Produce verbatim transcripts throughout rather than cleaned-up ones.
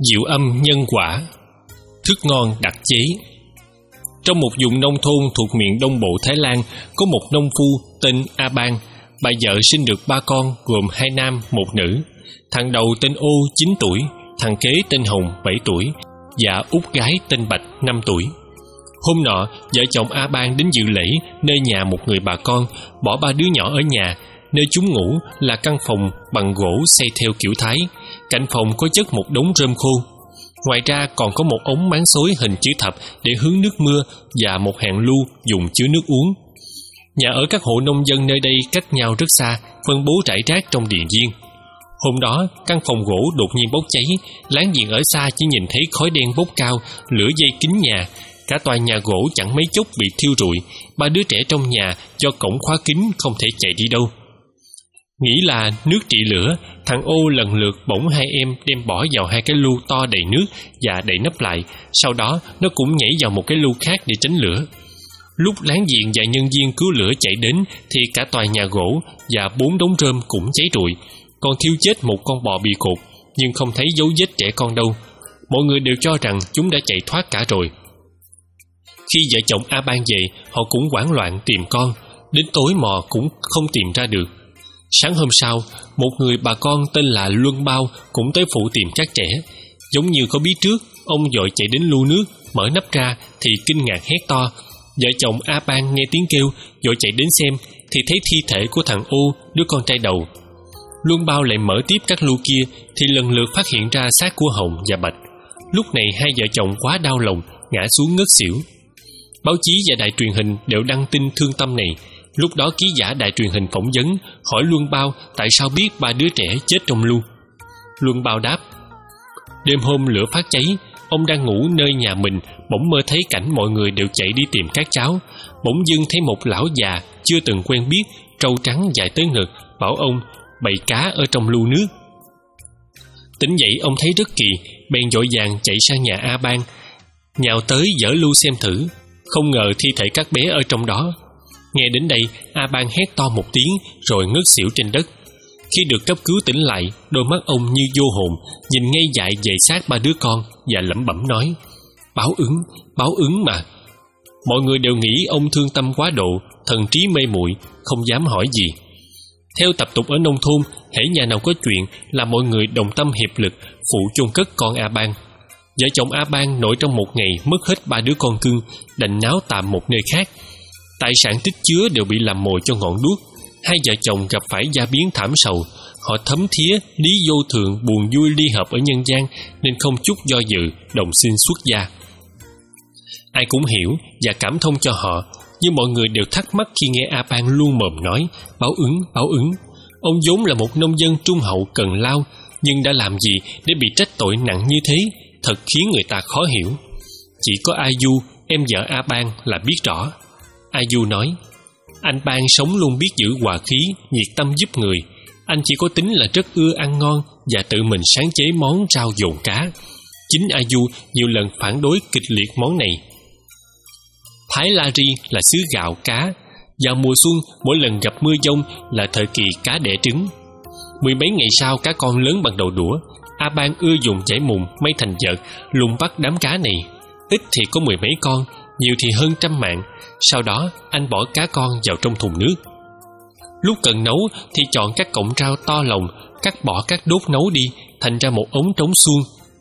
Diệu âm nhân quả, thức ngon đặc chế. Trong một vùng nông thôn thuộc miền Đông Bộ Thái Lan, có một nông phu tên A Ban. Bà vợ sinh được ba con gồm hai nam một nữ. Thằng đầu tên Ô chín tuổi, thằng kế tên Hồng bảy tuổi và út gái tên Bạch năm tuổi. Hôm nọ, vợ chồng A Ban đến dự lễ nơi nhà một người bà con, bỏ ba đứa nhỏ ở nhà. Nơi chúng ngủ là căn phòng bằng gỗ xây theo kiểu Thái. Cạnh phòng có chất một đống rơm khô. Ngoài ra còn có một ống máng xối hình chữ thập để hứng nước mưa và một hàng lu dùng chứa nước uống. Nhà ở các hộ nông dân nơi đây cách nhau rất xa, phân bố rải rác trong điền viên. Hôm đó, căn phòng gỗ đột nhiên bốc cháy, láng giềng ở xa chỉ nhìn thấy khói đen bốc cao, lửa dây kín nhà. Cả tòa nhà gỗ chẳng mấy chốc bị thiêu rụi. Ba đứa trẻ trong nhà do cổng khóa kín không thể chạy đi đâu. Nghĩ là nước trị lửa, thằng Ô lần lượt bỗng hai em đem bỏ vào hai cái lu to đầy nước và đậy nắp lại. Sau đó nó cũng nhảy vào một cái lu khác để tránh lửa. Lúc láng giềng và nhân viên cứu lửa chạy đến thì cả tòa nhà gỗ và bốn đống rơm cũng cháy rụi. Còn thiêu chết một con bò bị cột, nhưng không thấy dấu vết trẻ con đâu. Mọi người đều cho rằng chúng đã chạy thoát cả rồi. Khi vợ chồng A Ban về, họ cũng hoảng loạn tìm con. Đến tối mò cũng không tìm ra được. Sáng hôm sau, một người bà con tên là Luân Bao cũng tới phụ tìm các trẻ. Giống như có biết trước, ông vội chạy đến lu nước, mở nắp ra thì kinh ngạc hét to. Vợ chồng A Ban nghe tiếng kêu, vội chạy đến xem thì thấy thi thể của thằng Ô, đứa con trai đầu. Luân Bao lại mở tiếp các lu kia thì lần lượt phát hiện ra xác của Hồng và Bạch. Lúc này hai vợ chồng quá đau lòng, ngã xuống ngất xỉu. Báo chí và đài truyền hình đều đăng tin thương tâm này. Lúc đó ký giả đài truyền hình phỏng vấn, hỏi Luân Bao tại sao biết ba đứa trẻ chết trong lu. Luân Bao đáp: đêm hôm lửa phát cháy, ông đang ngủ nơi nhà mình, bỗng mơ thấy cảnh mọi người đều chạy đi tìm các cháu. Bỗng dưng thấy một lão già chưa từng quen biết, trâu trắng dài tới ngực, bảo ông bày cá ở trong lu nước. Tỉnh dậy ông thấy rất kỳ, bèn vội vàng chạy sang nhà A Ban, nhào tới dở lu xem thử. Không ngờ thi thể các bé ở trong đó. Nghe đến đây, A Ban hét to một tiếng rồi ngất xỉu trên đất. Khi được cấp cứu tỉnh lại, đôi mắt ông như vô hồn, nhìn ngây dại về xác ba đứa con và lẩm bẩm nói: báo ứng, báo ứng mà. Mọi người đều nghĩ ông thương tâm quá độ, thần trí mê muội, không dám hỏi gì. Theo tập tục ở nông thôn, hễ nhà nào có chuyện là mọi người đồng tâm hiệp lực phụ chôn cất con A Ban. Vợ chồng A Ban nội trong một ngày mất hết ba đứa con cưng, đành náo tạm một nơi khác. Tài sản tích chứa đều bị làm mồi cho ngọn đuốc. Hai vợ chồng gặp phải gia biến thảm sầu. Họ thấm thía lý vô thường buồn vui ly hợp ở nhân gian, nên không chút do dự đồng xin xuất gia. Ai cũng hiểu và cảm thông cho họ, nhưng mọi người đều thắc mắc khi nghe A Ban luôn mồm nói báo ứng, báo ứng. Ông vốn là một nông dân trung hậu cần lao, nhưng đã làm gì để bị trách tội nặng như thế, thật khiến người ta khó hiểu. Chỉ có A Du, em vợ A Ban là biết rõ. A Du nói: anh Ban sống luôn biết giữ hòa khí, nhiệt tâm giúp người. Anh chỉ có tính là rất ưa ăn ngon và tự mình sáng chế món rau dồn cá. Chính A Du nhiều lần phản đối kịch liệt món này. Thái La Ri là xứ gạo cá. Vào mùa xuân, mỗi lần gặp mưa dông là thời kỳ cá đẻ trứng. Mười mấy ngày sau, cá con lớn bằng đầu đũa. A Ban ưa dùng chải mùng may thành vợt, lùng bắt đám cá này. Ít thì có mười mấy con, nhiều thì hơn trăm mạng. Sau đó anh bỏ cá con vào trong thùng nước. Lúc cần nấu thì chọn các cọng rau to lòng, cắt bỏ các đốt nấu đi, thành ra một ống trống suông.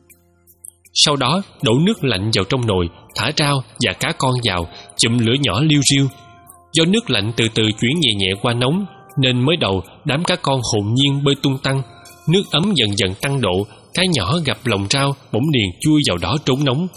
Sau đó đổ nước lạnh vào trong nồi, thả rau và cá con vào, chụm lửa nhỏ liu riu. Do nước lạnh từ từ chuyển nhẹ nhẹ qua nóng, nên mới đầu đám cá con hồn nhiên bơi tung tăng. Nước ấm dần dần tăng độ, cá nhỏ gặp lòng rau bỗng liền chui vào đó trốn nóng.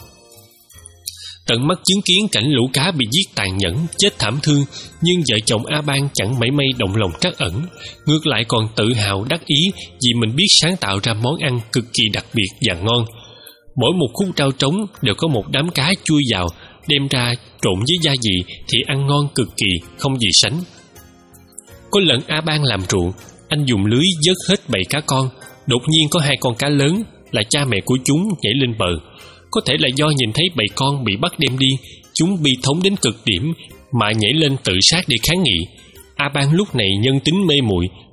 Tận mắt chứng kiến cảnh lũ cá bị giết tàn nhẫn, chết thảm thương, nhưng vợ chồng A Ban chẳng mảy may động lòng trắc ẩn, ngược lại còn tự hào đắc ý vì mình biết sáng tạo ra món ăn cực kỳ đặc biệt và ngon. Mỗi một khúc rau trống đều có một đám cá chui vào, đem ra trộn với gia vị thì ăn ngon cực kỳ, không gì sánh. Có lần A Ban làm ruộng, anh dùng lưới vớt hết bầy cá con. Đột nhiên có hai con cá lớn là cha mẹ của chúng nhảy lên bờ. Có thể là do nhìn thấy bầy con bị bắt đem đi, chúng bi thống đến cực điểm mà nhảy lên tự sát để kháng nghị. A Ban lúc này nhân tính mê muội,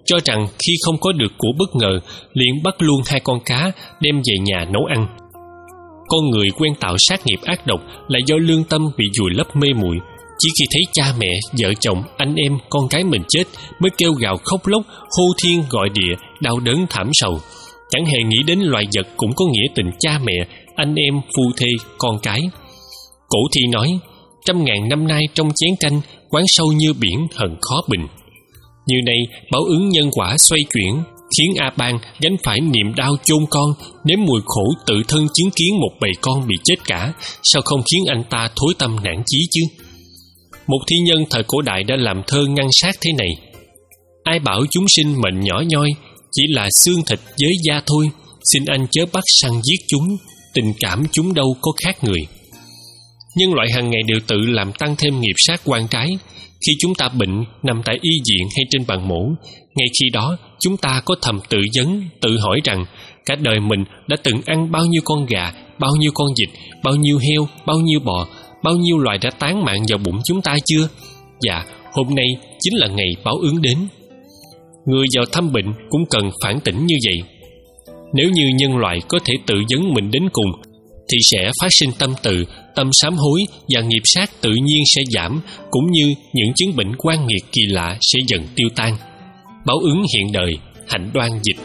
cho rằng khi không có được của bất ngờ, liền bắt luôn hai con cá đem về nhà nấu ăn. Con người quen tạo sát nghiệp ác độc là do lương tâm bị vùi lấp mê muội. Chỉ khi thấy cha mẹ, vợ chồng, anh em, con cái mình chết mới kêu gào khóc lóc, hô thiên gọi địa, đau đớn thảm sầu. Chẳng hề nghĩ đến loài vật cũng có nghĩa tình cha mẹ, anh em, phu thê, con cái. Cổ thi nói, trăm ngàn năm nay trong chén canh, quán sâu như biển hận khó bình. Như nay báo ứng nhân quả xoay chuyển, khiến A Ban gánh phải niềm đau chôn con, nếm mùi khổ tự thân chứng kiến một bầy con bị chết cả. Sao không khiến anh ta thối tâm nản chí chứ? Một thi nhân thời cổ đại đã làm thơ ngăn sát thế này: ai bảo chúng sinh mệnh nhỏ nhoi, chỉ là xương thịt với da thôi. Xin anh chớ bắt săn giết chúng, tình cảm chúng đâu có khác người. Nhân loại hàng ngày đều tự làm tăng thêm nghiệp sát oan trái. Khi chúng ta bệnh, nằm tại y viện hay trên bàn mổ, ngay khi đó chúng ta có thầm tự vấn, tự hỏi rằng cả đời mình đã từng ăn bao nhiêu con gà, bao nhiêu con vịt, bao nhiêu heo, bao nhiêu bò, bao nhiêu loài đã tán mạng vào bụng chúng ta chưa? Dạ, hôm nay chính là ngày báo ứng đến. Người vào thăm bệnh cũng cần phản tỉnh như vậy. Nếu như nhân loại có thể tự vấn mình đến cùng, thì sẽ phát sinh tâm từ, tâm sám hối, và nghiệp sát tự nhiên sẽ giảm, cũng như những chứng bệnh oan nghiệt kỳ lạ sẽ dần tiêu tan. Báo ứng hiện đời, hạnh đoan dịch.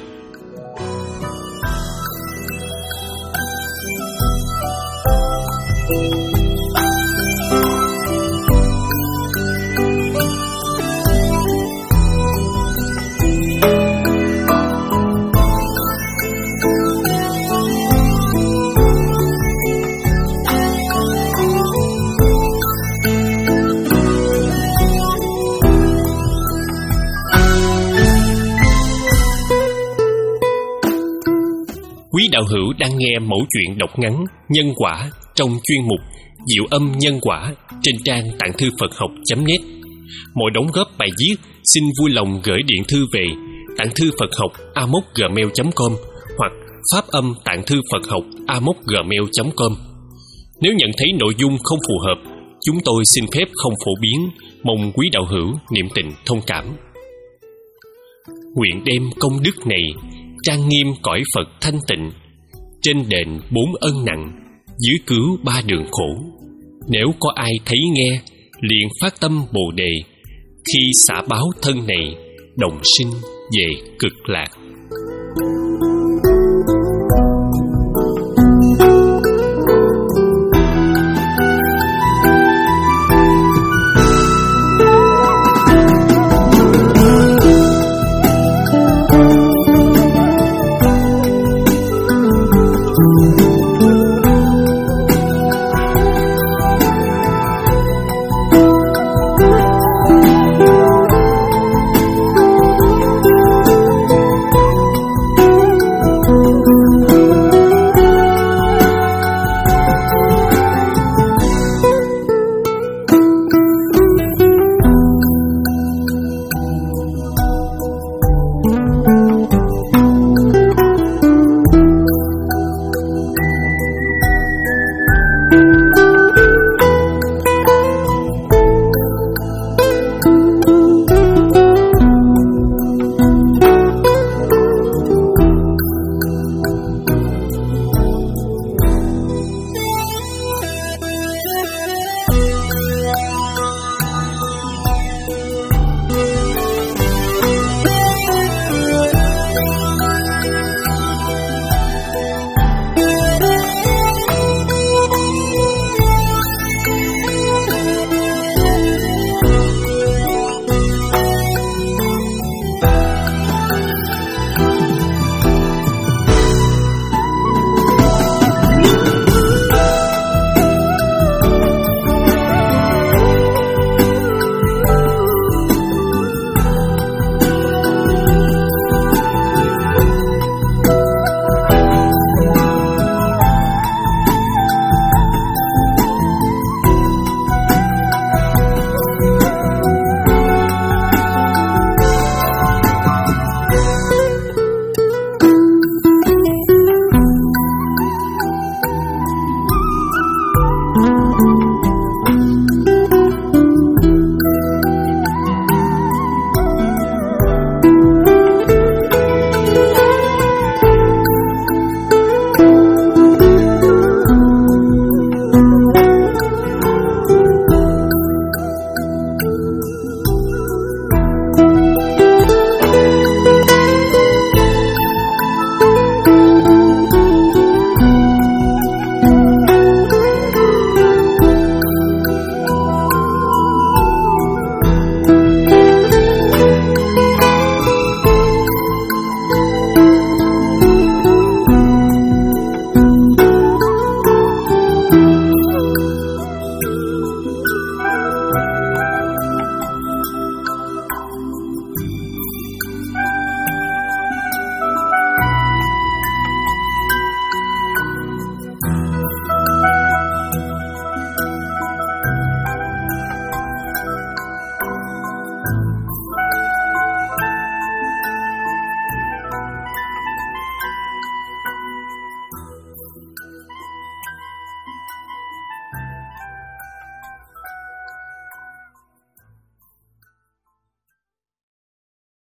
Quý đạo hữu đang nghe mẩu chuyện đọc ngắn Nhân Quả trong chuyên mục Diệu Âm Nhân Quả trên trang tạng thư Phật học chấm net. Mọi đóng góp bài viết xin vui lòng gửi điện thư về tạng thư Phật học a mốc gmail chấm com hoặc pháp âm tạng thư Phật học a mốc gmail chấm com. Nếu nhận thấy nội dung không phù hợp, chúng tôi xin phép không phổ biến, mong quý đạo hữu niệm tình thông cảm. Nguyện đem công đức này trang nghiêm cõi Phật thanh tịnh, trên đền bốn ân nặng, dưới cứu ba đường khổ. Nếu có ai thấy nghe, liền phát tâm Bồ đề, khi xả báo thân này, đồng sinh về cực lạc.